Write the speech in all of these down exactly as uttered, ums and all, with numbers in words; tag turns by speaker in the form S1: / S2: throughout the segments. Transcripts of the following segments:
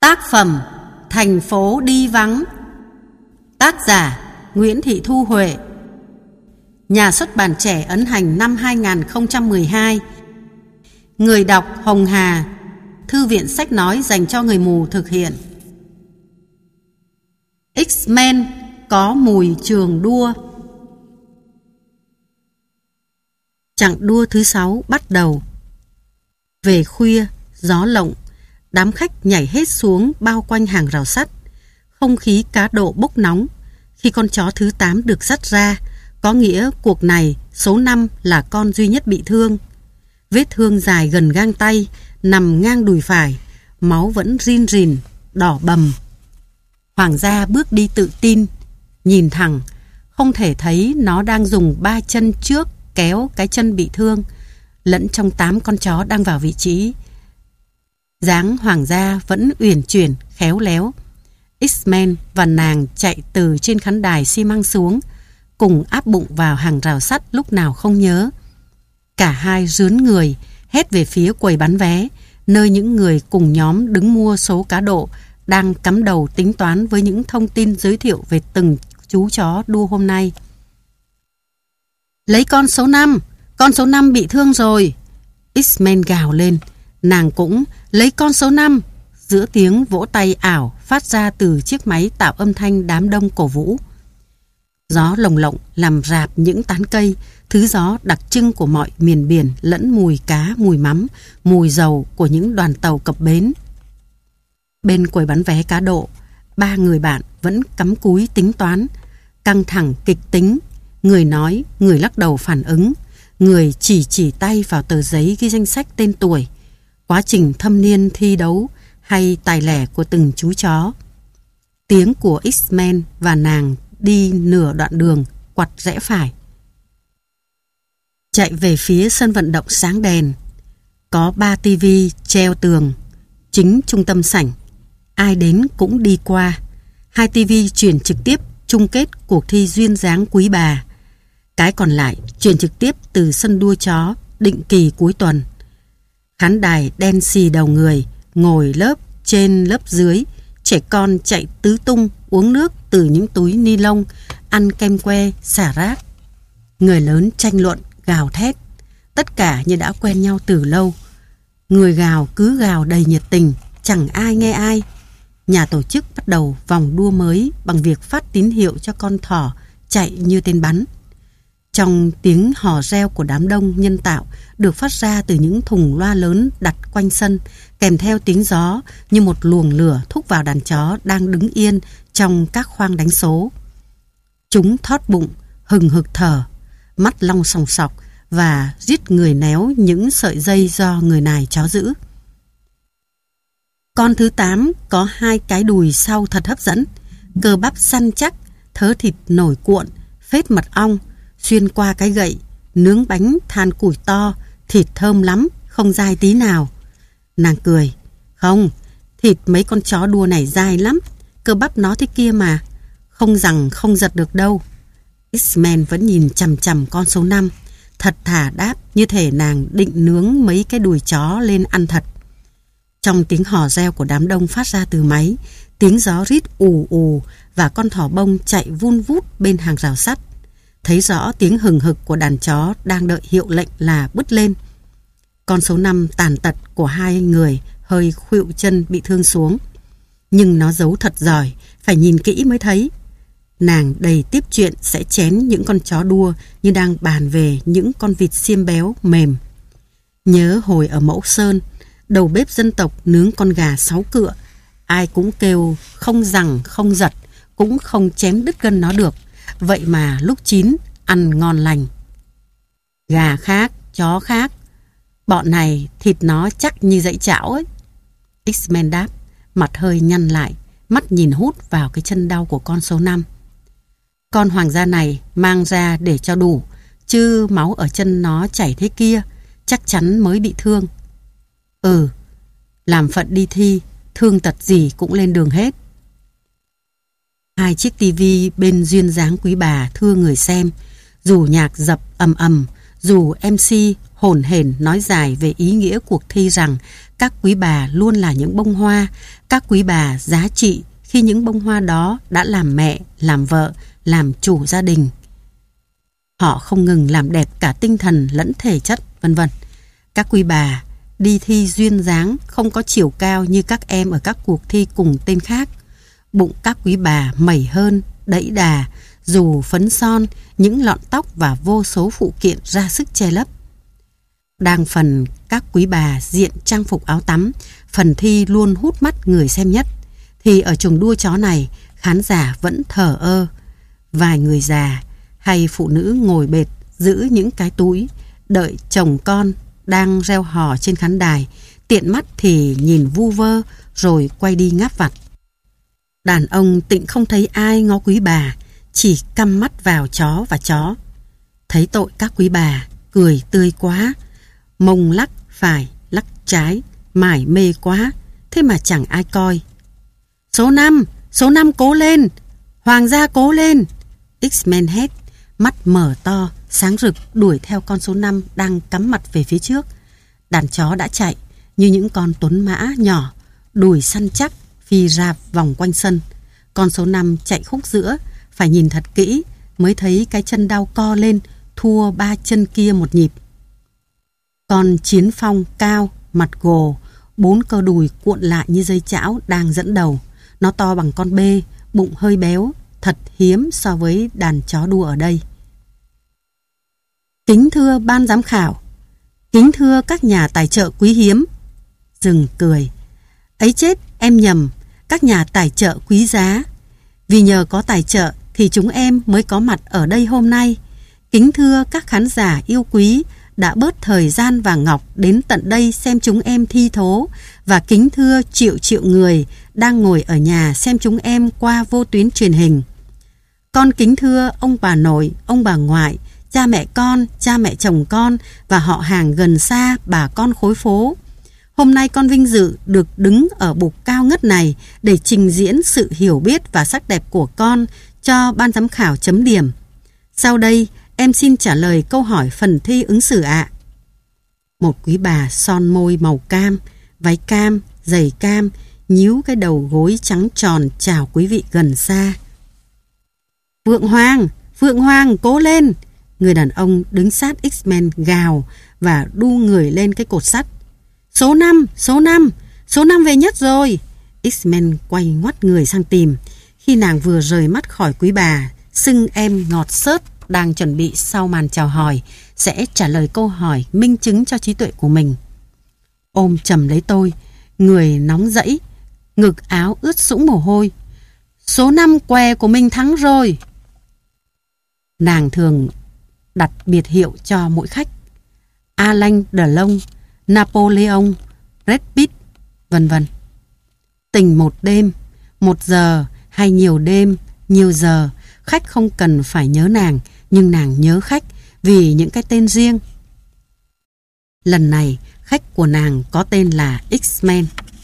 S1: Tác phẩm Thành phố đi vắng. Tác giả Nguyễn Thị Thu Huệ. Nhà xuất bản Trẻ ấn hành năm hai không một hai. Người đọc Hồng Hà. Thư viện sách nói dành cho người mù thực hiện. X-Men có mùi trường đua. Chặng đua thứ sáu bắt đầu. Về khuya, gió lộng, đám khách nhảy hết xuống bao quanh hàng rào sắt. Không khí cá độ bốc nóng. Khi con chó thứ tám được dắt ra, có nghĩa cuộc này số năm là con duy nhất bị thương. Vết thương dài gần gang tay, nằm ngang đùi phải, máu vẫn rin rìn, đỏ bầm. Hoàng gia bước đi tự tin, nhìn thẳng, không thể thấy nó đang dùng ba chân trước kéo cái chân bị thương, lẫn trong tám con chó đang vào vị trí. Dáng Hoàng gia vẫn uyển chuyển, khéo léo. X-Men và nàng chạy từ trên khán đài xi măng xuống, cùng áp bụng vào hàng rào sắt lúc nào không nhớ. Cả hai rướn người, hét về phía quầy bán vé, nơi những người cùng nhóm đứng mua số cá độ đang cắm đầu tính toán với những thông tin giới thiệu về từng chú chó đua hôm nay. Lấy con số năm, con số năm bị thương rồi. X-Men gào lên, nàng cũng lấy con số năm. Giữa tiếng vỗ tay ảo phát ra từ chiếc máy tạo âm thanh đám đông cổ vũ. Gió lồng lộng làm rạp những tán cây, thứ gió đặc trưng của mọi miền biển, lẫn mùi cá, mùi mắm, mùi dầu của những đoàn tàu cập bến. Bên quầy bán vé cá độ, ba người bạn vẫn cắm cúi tính toán, căng thẳng kịch tính, người nói, người lắc đầu phản ứng, người chỉ chỉ tay vào tờ giấy ghi danh sách tên tuổi, quá trình thâm niên thi đấu hay tài lẻ của từng chú chó. Tiếng của X-Men và nàng đi nửa đoạn đường, quặt rẽ phải. Chạy về phía sân vận động sáng đèn. Có ba tivi treo tường, chính trung tâm sảnh. Ai đến cũng đi qua. Hai tivi truyền trực tiếp chung kết cuộc thi duyên dáng quý bà. Cái còn lại truyền trực tiếp từ sân đua chó định kỳ cuối tuần. Khán đài đen xì đầu người, ngồi lớp trên lớp dưới, trẻ con chạy tứ tung uống nước từ những túi ni lông, ăn kem que, xả rác. Người lớn tranh luận, gào thét, tất cả như đã quen nhau từ lâu. Người gào cứ gào đầy nhiệt tình, chẳng ai nghe ai. Nhà tổ chức bắt đầu vòng đua mới bằng việc phát tín hiệu cho con thỏ chạy như tên bắn. Trong tiếng hò reo của đám đông nhân tạo được phát ra từ những thùng loa lớn đặt quanh sân, kèm theo tiếng gió như một luồng lửa thúc vào đàn chó đang đứng yên trong các khoang đánh số. Chúng thót bụng, hừng hực thở, mắt long sòng sọc và giết người néo những sợi dây do người nài chó giữ. Con thứ tám có hai cái đùi sau thật hấp dẫn, cơ bắp săn chắc, thớ thịt nổi cuộn, phết mật ong, xuyên qua cái gậy, nướng bánh than củi to, thịt thơm lắm, không dai tí nào. Nàng cười, không, thịt mấy con chó đua này dai lắm, cơ bắp nó thế kia mà, không rằng không giật được đâu. X-Men vẫn nhìn chằm chằm con số năm, thật thà đáp như thể nàng định nướng mấy cái đùi chó lên ăn thật. Trong tiếng hò reo của đám đông phát ra từ máy, tiếng gió rít ù ù và con thỏ bông chạy vun vút bên hàng rào sắt. Thấy rõ tiếng hừng hực của đàn chó đang đợi hiệu lệnh là bứt lên. Con số năm tàn tật của hai người hơi khuỵu chân bị thương xuống. Nhưng nó giấu thật giỏi, phải nhìn kỹ mới thấy. Nàng đầy tiếp chuyện sẽ chén những con chó đua như đang bàn về những con vịt xiêm béo mềm. Nhớ hồi ở Mẫu Sơn, đầu bếp dân tộc nướng con gà sáu cựa, ai cũng kêu không rằng không giật, cũng không chém đứt gân nó được. Vậy mà lúc chín ăn ngon lành. Gà khác, chó khác, bọn này thịt nó chắc như dãy chảo ấy. X-Men đáp, mặt hơi nhăn lại, mắt nhìn hút vào cái chân đau của con số năm. Con hoàng gia này mang ra để cho đủ, chứ máu ở chân nó chảy thế kia, chắc chắn mới bị thương. Ừ, làm phận đi thi, thương tật gì cũng lên đường hết. Hai chiếc tivi bên duyên dáng quý bà thưa người xem, dù nhạc dập ầm ầm, dù em xê hổn hển nói dài về ý nghĩa cuộc thi rằng các quý bà luôn là những bông hoa, các quý bà giá trị khi những bông hoa đó đã làm mẹ, làm vợ, làm chủ gia đình. Họ không ngừng làm đẹp cả tinh thần lẫn thể chất, vân vân. Các quý bà đi thi duyên dáng, không có chiều cao như các em ở các cuộc thi cùng tên khác. Bụng các quý bà mẩy hơn, đẫy đà, dù phấn son, những lọn tóc và vô số phụ kiện ra sức che lấp. Đang phần các quý bà diện trang phục áo tắm, phần thi luôn hút mắt người xem nhất, thì ở chuồng đua chó này, khán giả vẫn thờ ơ. Vài người già hay phụ nữ ngồi bệt giữ những cái túi, đợi chồng con đang reo hò trên khán đài, tiện mắt thì nhìn vu vơ rồi quay đi ngáp vặt. Đàn ông tịnh không thấy ai ngó quý bà, chỉ căm mắt vào chó và chó. Thấy tội các quý bà, cười tươi quá, mông lắc phải, lắc trái, mải mê quá, thế mà chẳng ai coi. Số năm, số năm cố lên, hoàng gia cố lên. X-Men hét, mắt mở to, sáng rực đuổi theo con số năm đang cắm mặt về phía trước. Đàn chó đã chạy như những con tuấn mã nhỏ, đùi săn chắc, phi rạp vòng quanh sân. Con số năm chạy khúc giữa, phải nhìn thật kỹ mới thấy cái chân đau co lên, thua ba chân kia một nhịp. Con Chiến Phong cao, mặt gồ, bốn cơ đùi cuộn lại như dây chảo đang dẫn đầu. Nó to bằng con bê, bụng hơi béo, thật hiếm so với đàn chó đua ở đây. Kính thưa ban giám khảo, kính thưa các nhà tài trợ quý hiếm. Dừng cười. Ấy chết, em nhầm, các nhà tài trợ quý giá. Vì nhờ có tài trợ thì chúng em mới có mặt ở đây hôm nay. Kính thưa các khán giả yêu quý đã bớt thời gian và ngọc đến tận đây xem chúng em thi thố, và kính thưa triệu triệu người đang ngồi ở nhà xem chúng em qua vô tuyến truyền hình. Con kính thưa ông bà nội, ông bà ngoại, cha mẹ con, cha mẹ chồng con và họ hàng gần xa, bà con khối phố. Hôm nay con vinh dự được đứng ở bục cao ngất này để trình diễn sự hiểu biết và sắc đẹp của con cho ban giám khảo chấm điểm. Sau đây, em xin trả lời câu hỏi phần thi ứng xử ạ. Một quý bà son môi màu cam, váy cam, giày cam, nhíu cái đầu gối trắng tròn chào quý vị gần xa. Phượng Hoàng, Phượng Hoàng cố lên! Người đàn ông đứng sát X-Men gào và đu người lên cái cột sắt. Số năm, số năm, số năm về nhất rồi. X-Men quay ngoắt người sang tìm. Khi nàng vừa rời mắt khỏi quý bà, xưng em ngọt xớt đang chuẩn bị sau màn chào hỏi sẽ trả lời câu hỏi minh chứng cho trí tuệ của mình. Ôm chầm lấy tôi, người nóng rẫy, ngực áo ướt sũng mồ hôi. Số năm què của mình thắng rồi. Nàng thường đặt biệt hiệu cho mỗi khách: Alain Delon, Napoleon, Brad Pitt, vân vân. Tình một đêm, một giờ hay nhiều đêm, nhiều giờ, khách không cần phải nhớ nàng, nhưng nàng nhớ khách vì những cái tên riêng. Lần này, khách của nàng có tên là X-Men.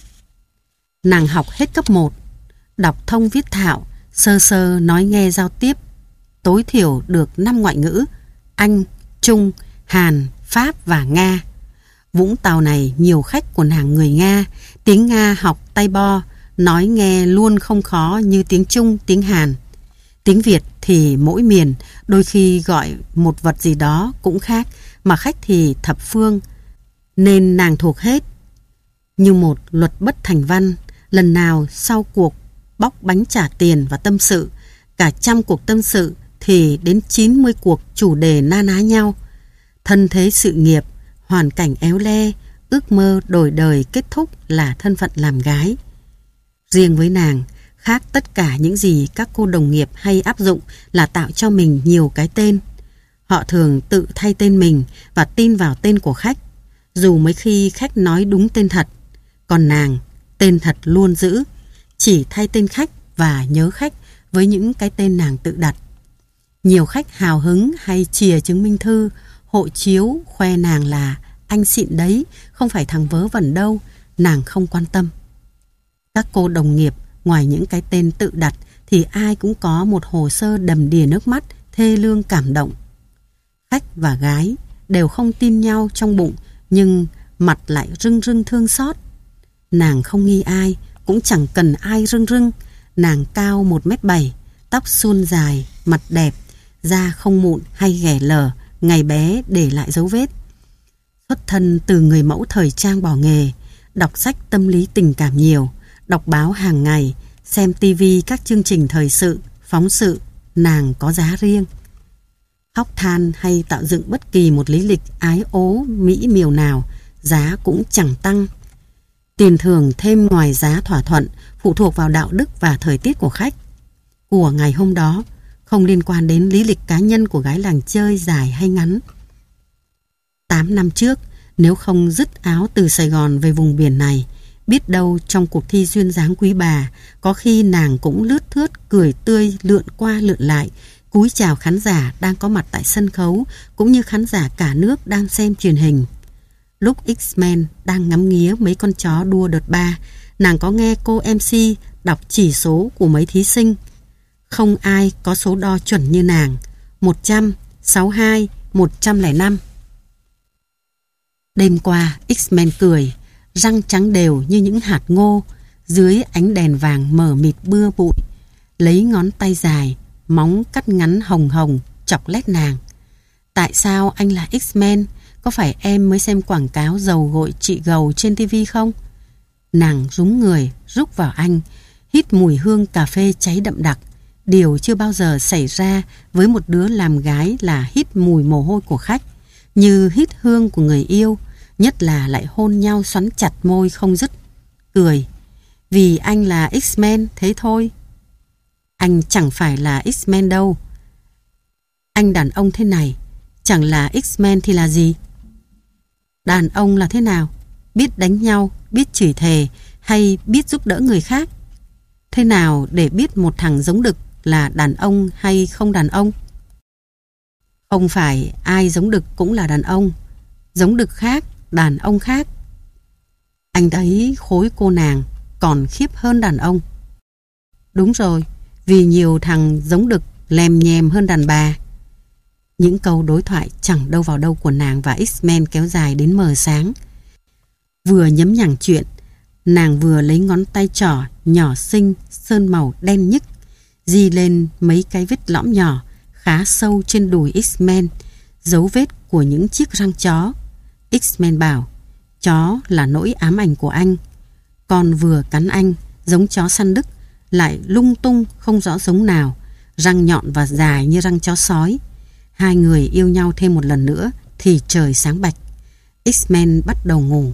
S1: Nàng học hết cấp một, đọc thông viết thạo, sơ sơ nói nghe giao tiếp, tối thiểu được năm ngoại ngữ: Anh, Trung, Hàn, Pháp và Nga. Vũng Tàu này nhiều khách của nàng người Nga, tiếng Nga học tay bo, nói nghe luôn không khó như tiếng Trung, tiếng Hàn. Tiếng Việt thì mỗi miền đôi khi gọi một vật gì đó cũng khác, mà khách thì thập phương, nên nàng thuộc hết. Như một luật bất thành văn, lần nào sau cuộc bóc bánh trả tiền và tâm sự, cả trăm cuộc tâm sự thì đến chín mươi cuộc chủ đề na ná nhau. Thân thế sự nghiệp, hoàn cảnh éo le, ước mơ đổi đời kết thúc là thân phận làm gái. Riêng với nàng, khác tất cả những gì các cô đồng nghiệp hay áp dụng là tạo cho mình nhiều cái tên. Họ thường tự thay tên mình và tin vào tên của khách, dù mấy khi khách nói đúng tên thật. Còn nàng, tên thật luôn giữ, chỉ thay tên khách và nhớ khách với những cái tên nàng tự đặt. Nhiều khách hào hứng hay chìa chứng minh thư, hộ chiếu khoe nàng là anh xịn đấy, không phải thằng vớ vẩn đâu. Nàng không quan tâm. Các cô đồng nghiệp ngoài những cái tên tự đặt thì ai cũng có một hồ sơ đầm đìa nước mắt, thê lương cảm động. Khách và gái đều không tin nhau trong bụng, nhưng mặt lại rưng rưng thương xót. Nàng không nghi ai, cũng chẳng cần ai rưng rưng. Nàng cao một mét bảy, tóc suôn dài, mặt đẹp, da không mụn hay ghẻ lở, ngày bé để lại dấu vết. Xuất thân từ người mẫu thời trang bỏ nghề, đọc sách tâm lý tình cảm nhiều, đọc báo hàng ngày, xem tivi các chương trình thời sự, phóng sự, nàng có giá riêng. Khóc than hay tạo dựng bất kỳ một lý lịch ái ố mỹ miều nào, giá cũng chẳng tăng. Tiền thưởng thêm ngoài giá thỏa thuận, phụ thuộc vào đạo đức và thời tiết của khách. Của ngày hôm đó, không liên quan đến lý lịch cá nhân của gái làng chơi dài hay ngắn. Tám năm trước, nếu không dứt áo từ Sài Gòn về vùng biển này, biết đâu trong cuộc thi duyên dáng quý bà, có khi nàng cũng lướt thướt, cười tươi, lượn qua lượn lại, cúi chào khán giả đang có mặt tại sân khấu, cũng như khán giả cả nước đang xem truyền hình. Lúc X-Men đang ngắm nghía mấy con chó đua đợt ba, nàng có nghe cô em xê đọc chỉ số của mấy thí sinh. Không ai có số đo chuẩn như nàng, một trăm, sáu mươi hai, một trăm lẻ năm. Đêm qua, X-Men cười, răng trắng đều như những hạt ngô, dưới ánh đèn vàng mờ mịt bưa bụi, lấy ngón tay dài, móng cắt ngắn hồng hồng, chọc lét nàng. Tại sao anh là X-Men? Có phải em mới xem quảng cáo dầu gội trị gầu trên tivi không? Nàng rúm người, rúc vào anh, hít mùi hương cà phê cháy đậm đặc. Điều chưa bao giờ xảy ra với một đứa làm gái là hít mùi mồ hôi của khách, như hít hương của người yêu, nhất là lại hôn nhau xoắn chặt môi không dứt. Cười, vì anh là X-Men thế thôi. Anh chẳng phải là X-Men đâu. Anh đàn ông thế này, chẳng là X-Men thì là gì? Đàn ông là thế nào? Biết đánh nhau, biết chửi thề, hay biết giúp đỡ người khác? Thế nào để biết một thằng giống đực là đàn ông hay không đàn ông? Không phải ai giống đực cũng là đàn ông. Giống đực khác, đàn ông khác. Anh thấy khối cô nàng còn khiếp hơn đàn ông. Đúng rồi, vì nhiều thằng giống đực lèm nhèm hơn đàn bà. Những câu đối thoại chẳng đâu vào đâu của nàng và X-Men kéo dài đến mờ sáng. Vừa nhấm nhằng chuyện, nàng vừa lấy ngón tay trỏ nhỏ xinh sơn màu đen nhức di lên mấy cái vết lõm nhỏ khá sâu trên đùi X-Men, dấu vết của những chiếc răng chó. X-Men bảo chó là nỗi ám ảnh của anh. Con vừa cắn anh giống chó săn Đức, lại lung tung không rõ giống nào, răng nhọn và dài như răng chó sói. Hai người yêu nhau thêm một lần nữa thì trời sáng bạch. X-Men bắt đầu ngủ.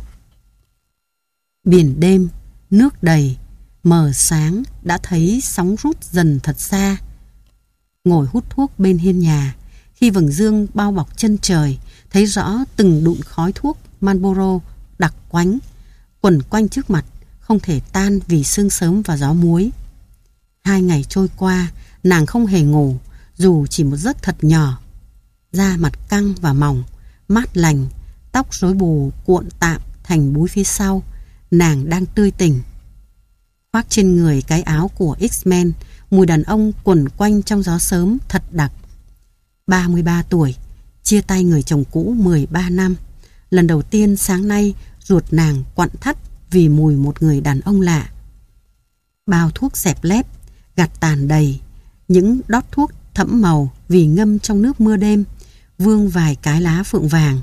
S1: Biển đêm, nước đầy, mờ sáng đã thấy sóng rút dần thật xa. Ngồi hút thuốc bên hiên nhà, khi vầng dương bao bọc chân trời, thấy rõ từng đụn khói thuốc Marlboro đặc quánh quẩn quanh trước mặt, không thể tan vì sương sớm và gió muối. Hai ngày trôi qua, nàng không hề ngủ, dù chỉ một giấc thật nhỏ. Da mặt căng và mỏng, mát lành, tóc rối bù cuộn tạm thành búi phía sau, nàng đang tươi tỉnh. Khoác trên người cái áo của X-Men, mùi đàn ông quẩn quanh trong gió sớm thật đặc. ba mươi ba tuổi, chia tay người chồng cũ mười ba năm. Lần đầu tiên sáng nay ruột nàng quặn thắt vì mùi một người đàn ông lạ. Bao thuốc xẹp lép, gạt tàn đầy, những đót thuốc thẫm màu vì ngâm trong nước mưa đêm, vương vài cái lá phượng vàng.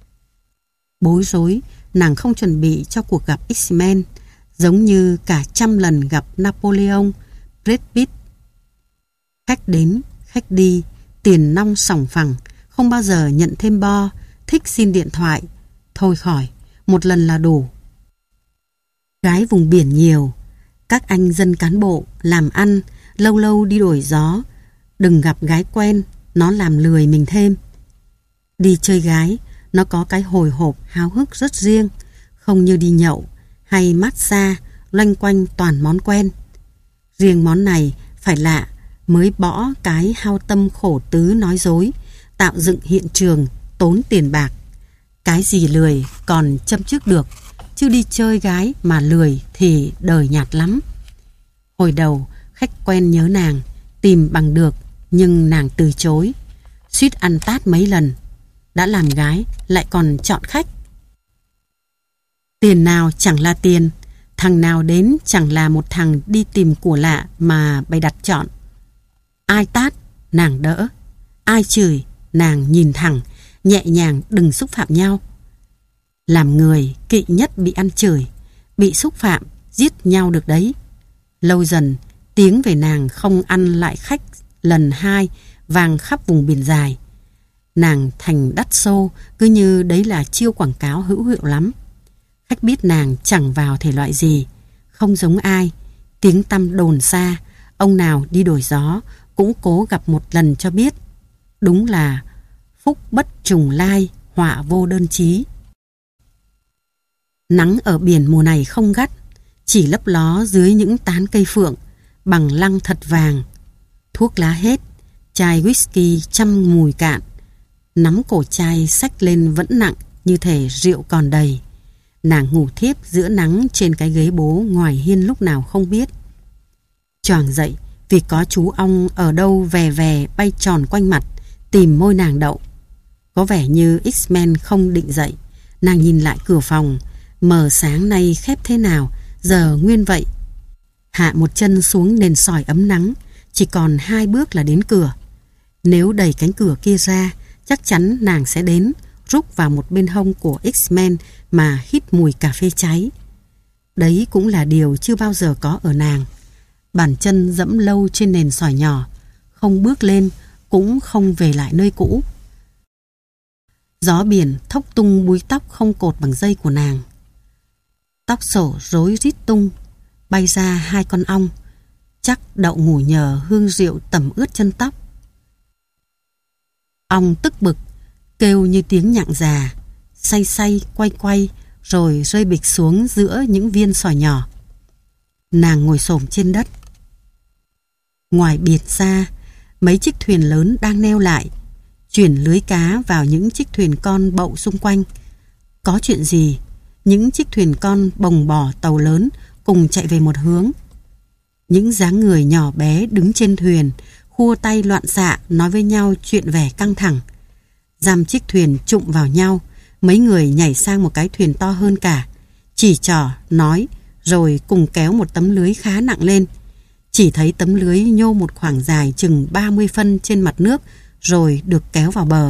S1: Bối rối, nàng không chuẩn bị cho cuộc gặp X-Men, giống như cả trăm lần gặp Napoleon, Brad Pitt. Khách đến, khách đi, tiền nong sòng phẳng, không bao giờ nhận thêm bo, thích xin điện thoại. Thôi khỏi, một lần là đủ. Gái vùng biển nhiều, các anh dân cán bộ, làm ăn, lâu lâu đi đổi gió. Đừng gặp gái quen, nó làm lười mình thêm. Đi chơi gái, nó có cái hồi hộp háo hức rất riêng, không như đi nhậu hay massage loanh quanh toàn món quen. Riêng món này phải lạ mới bỏ cái hao tâm khổ tứ nói dối, tạo dựng hiện trường, tốn tiền bạc. Cái gì lười còn châm chước được, chứ đi chơi gái mà lười thì đời nhạt lắm. Hồi đầu khách quen nhớ nàng, tìm bằng được, nhưng nàng từ chối, suýt ăn tát mấy lần. đã làm gái lại còn chọn khách. Tiền nào chẳng là tiền, thằng nào đến chẳng là một thằng đi tìm của lạ mà bày đặt chọn. Ai tát, nàng đỡ. Ai chửi, nàng nhìn thẳng, nhẹ nhàng đừng xúc phạm nhau. Làm người kỵ nhất bị ăn chửi, bị xúc phạm, giết nhau được đấy. Lâu dần, tiếng về nàng không ăn lại khách lần hai vang khắp vùng biển dài. Nàng thành đắt xô, cứ như đấy là chiêu quảng cáo hữu hiệu lắm. Khách biết nàng chẳng vào thể loại gì, không giống ai. Tiếng tăm đồn xa, ông nào đi đổi gió cũng cố gặp một lần cho biết. Đúng là phúc bất trùng lai, họa vô đơn chí. Nắng ở biển mùa này không gắt, chỉ lấp ló dưới những tán cây phượng, bằng lăng thật vàng. Thuốc lá hết, chai whisky trăm mùi cạn. Nắm cổ chai xách lên vẫn nặng, như thể rượu còn đầy. Nàng ngủ thiếp giữa nắng trên cái ghế bố ngoài hiên lúc nào không biết. Choàng dậy vì có chú ong ở đâu vè vè bay tròn quanh mặt, tìm môi nàng đậu. Có vẻ như X-Men không định dậy. Nàng nhìn lại cửa phòng, mờ sáng nay khép thế nào, giờ nguyên vậy. Hạ một chân xuống nền sỏi ấm nắng, chỉ còn hai bước là đến cửa. Nếu đẩy cánh cửa kia ra, chắc chắn nàng sẽ đến, rúc vào một bên hông của X-Men mà hít mùi cà phê cháy. Đấy cũng là điều chưa bao giờ có ở nàng. Bàn chân dẫm lâu trên nền sỏi nhỏ, không bước lên, cũng không về lại nơi cũ. Gió biển thốc tung búi tóc không cột bằng dây của nàng. Tóc xổ rối rít tung, bay ra hai con ong, chắc đậu ngủ nhờ hương rượu tẩm ướt chân tóc. Ong tức bực, kêu như tiếng nhặng già, say say quay quay rồi rơi bịch xuống giữa những viên sỏi nhỏ. Nàng ngồi xổm trên đất. Ngoài biệt ra, mấy chiếc thuyền lớn đang neo lại, chuyển lưới cá vào những chiếc thuyền con bậu xung quanh. Có chuyện gì? Những chiếc thuyền con bồng bò tàu lớn cùng chạy về một hướng. Những dáng người nhỏ bé đứng trên thuyền, khua tay loạn xạ nói với nhau chuyện vẻ căng thẳng. Dăm chiếc thuyền trụng vào nhau, mấy người nhảy sang một cái thuyền to hơn cả, chỉ trỏ, nói, rồi cùng kéo một tấm lưới khá nặng lên. Chỉ thấy tấm lưới nhô một khoảng dài chừng ba mươi phân trên mặt nước, rồi được kéo vào bờ.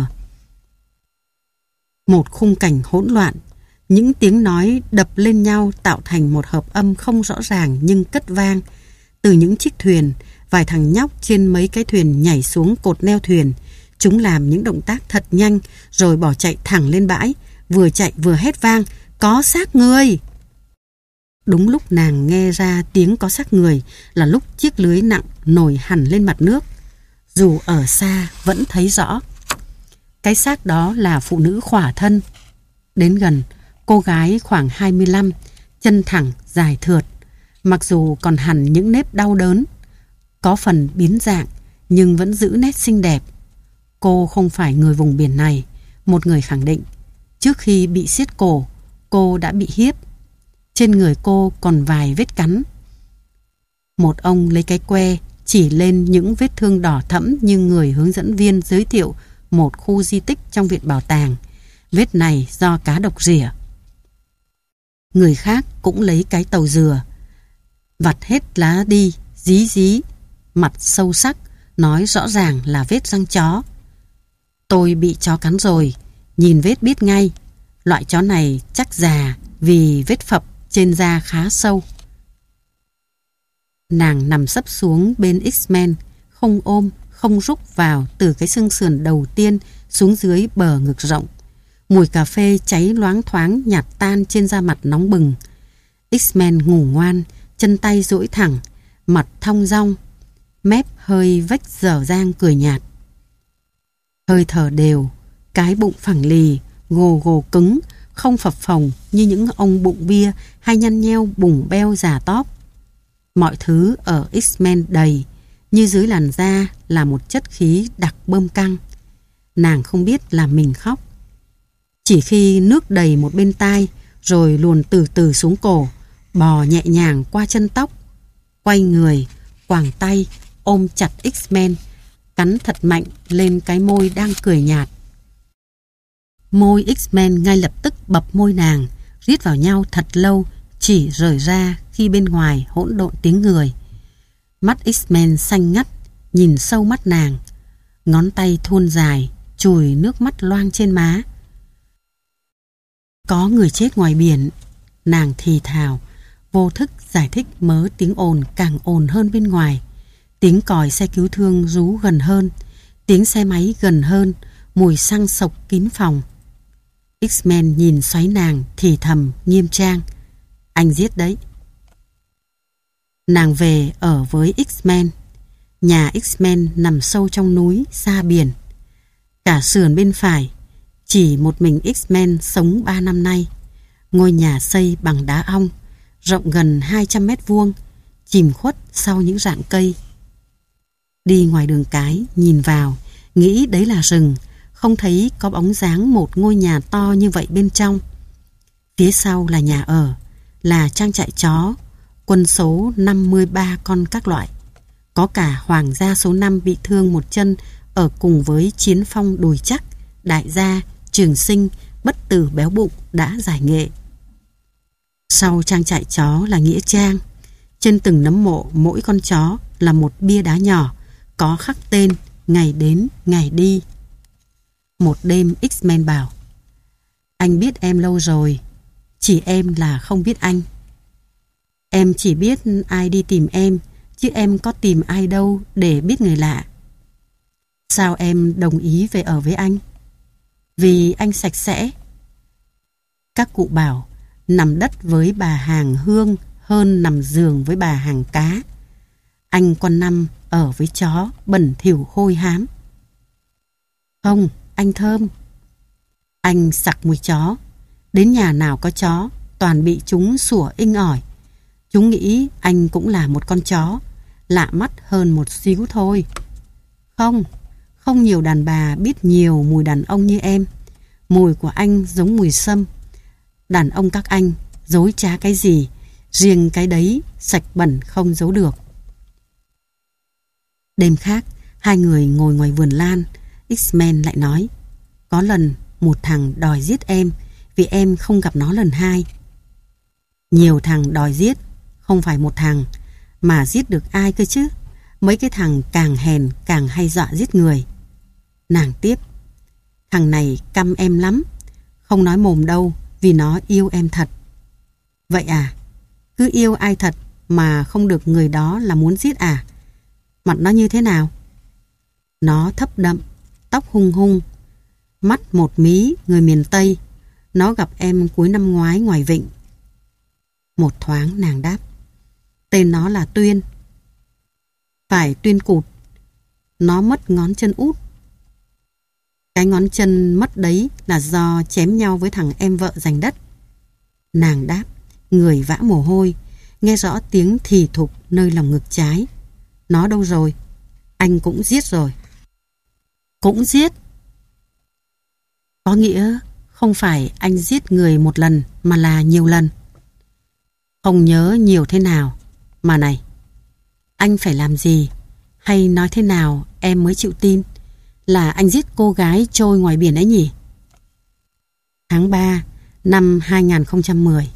S1: Một khung cảnh hỗn loạn, những tiếng nói đập lên nhau tạo thành một hợp âm không rõ ràng nhưng cất vang. Từ những chiếc thuyền, vài thằng nhóc trên mấy cái thuyền nhảy xuống cột neo thuyền. Chúng làm những động tác thật nhanh rồi bỏ chạy thẳng lên bãi, vừa chạy vừa hét vang, có xác người. Đúng lúc nàng nghe ra tiếng có xác người là lúc chiếc lưới nặng nổi hẳn lên mặt nước. Dù ở xa vẫn thấy rõ. Cái xác đó là phụ nữ khỏa thân. Đến gần, cô gái khoảng hai mươi lăm, chân thẳng, dài thượt. Mặc dù còn hẳn những nếp đau đớn, có phần biến dạng nhưng vẫn giữ nét xinh đẹp. Cô không phải người vùng biển này, một người khẳng định. Trước khi bị siết cổ, cô đã bị hiếp. Trên người cô còn vài vết cắn. Một ông lấy cái que chỉ lên những vết thương đỏ thẫm như người hướng dẫn viên giới thiệu một khu di tích trong viện bảo tàng. Vết này do cá độc rỉa. Người khác cũng lấy cái tàu dừa, vặt hết lá đi, dí dí, mặt sâu sắc, nói rõ ràng là vết răng chó. Tôi bị chó cắn rồi, nhìn vết biết ngay. Loại chó này chắc già vì vết phập trên da khá sâu. Nàng nằm sấp xuống bên X-Men, không ôm, không rúc vào từ cái xương sườn đầu tiên xuống dưới bờ ngực rộng. Mùi cà phê cháy loáng thoáng nhạt tan trên da mặt nóng bừng. X-Men ngủ ngoan, chân tay duỗi thẳng, mặt thong dong, mép hơi vách dở dang cười nhạt. Hơi thở đều, cái bụng phẳng lì, gồ gồ cứng, không phập phồng như những ông bụng bia hay nhăn nheo bùng beo già tóp. Mọi thứ ở X-Men đầy, như dưới làn da là một chất khí đặc bơm căng. Nàng không biết là mình khóc. Chỉ khi nước đầy một bên tai, rồi luồn từ từ xuống cổ, bò nhẹ nhàng qua chân tóc, quay người, quàng tay, ôm chặt X-Men, cắn thật mạnh lên cái môi đang cười nhạt. Môi X-Men ngay lập tức bập môi nàng, rít vào nhau thật lâu, chỉ rời ra khi bên ngoài hỗn độn tiếng người. Mắt X-Men xanh ngắt, nhìn sâu mắt nàng. Ngón tay thon dài, chùi nước mắt loang trên má. Có người chết ngoài biển, nàng thì thào, vô thức giải thích mớ tiếng ồn càng ồn hơn bên ngoài. Tiếng còi xe cứu thương rú gần hơn, tiếng xe máy gần hơn, mùi xăng sộc kín phòng. X-Men nhìn xoáy nàng thì thầm nghiêm trang, anh giết đấy. Nàng về ở với X-Men. Nhà X-Men nằm sâu trong núi, xa biển. Cả sườn bên phải, chỉ một mình X-Men sống ba năm nay. Ngôi nhà xây bằng đá ong, rộng gần hai trăm mét vuông, chìm khuất sau những rặng cây. Đi ngoài đường cái, nhìn vào, nghĩ đấy là rừng, không thấy có bóng dáng một ngôi nhà to như vậy bên trong. Phía sau là nhà ở, là trang trại chó, quân số năm mươi ba con các loại. Có cả hoàng gia số năm bị thương một chân ở cùng với Chiến Phong đùi chắc, đại gia, Trường Sinh, bất tử béo bụng đã giải nghệ. Sau trang trại chó là nghĩa trang. Trên từng nấm mộ mỗi con chó là một bia đá nhỏ, có khắc tên, ngày đến, ngày đi. Một đêm X-Men bảo, anh biết em lâu rồi, chỉ em là không biết anh. Em chỉ biết ai đi tìm em, chứ em có tìm ai đâu để biết người lạ. Sao em đồng ý về ở với anh? Vì anh sạch sẽ. Các cụ bảo, nằm đất với bà hàng hương hơn nằm giường với bà hàng cá. Anh con năm ở với chó bẩn thỉu hôi hám. Không, anh thơm. Anh sặc mùi chó. Đến nhà nào có chó, toàn bị chúng sủa inh ỏi. Chúng nghĩ anh cũng là một con chó, lạ mắt hơn một xíu thôi. Không, không nhiều đàn bà biết nhiều mùi đàn ông như em. Mùi của anh giống mùi sâm. Đàn ông các anh dối trá cái gì, riêng cái đấy sạch bẩn không giấu được. Đêm khác, hai người ngồi ngoài vườn lan. X-Men lại nói, có lần một thằng đòi giết em vì em không gặp nó lần hai. Nhiều thằng đòi giết, không phải một thằng, mà giết được ai cơ chứ? Mấy cái thằng càng hèn càng hay dọa giết người. Nàng tiếp, thằng này căm em lắm, không nói mồm đâu vì nó yêu em thật. Vậy à? Cứ yêu ai thật mà không được người đó là muốn giết à? Mặt nó như thế nào? Nó thấp đậm, tóc hung hung, mắt một mí người miền Tây. Nó gặp em cuối năm ngoái ngoài vịnh. Một thoáng nàng đáp, tên nó là Tuyên. Phải Tuyên cụt. Nó mất ngón chân út. Cái ngón chân mất đấy là do chém nhau với thằng em vợ giành đất. Nàng đáp, người vã mồ hôi, nghe rõ tiếng thì thục nơi lòng ngực trái. Nó đâu rồi? Anh cũng giết rồi. Cũng giết? Có nghĩa không phải anh giết người một lần mà là nhiều lần. Không nhớ nhiều thế nào. Mà này, anh phải làm gì hay nói thế nào em mới chịu tin là anh giết cô gái trôi ngoài biển ấy nhỉ? Tháng ba năm hai nghìn không trăm mười.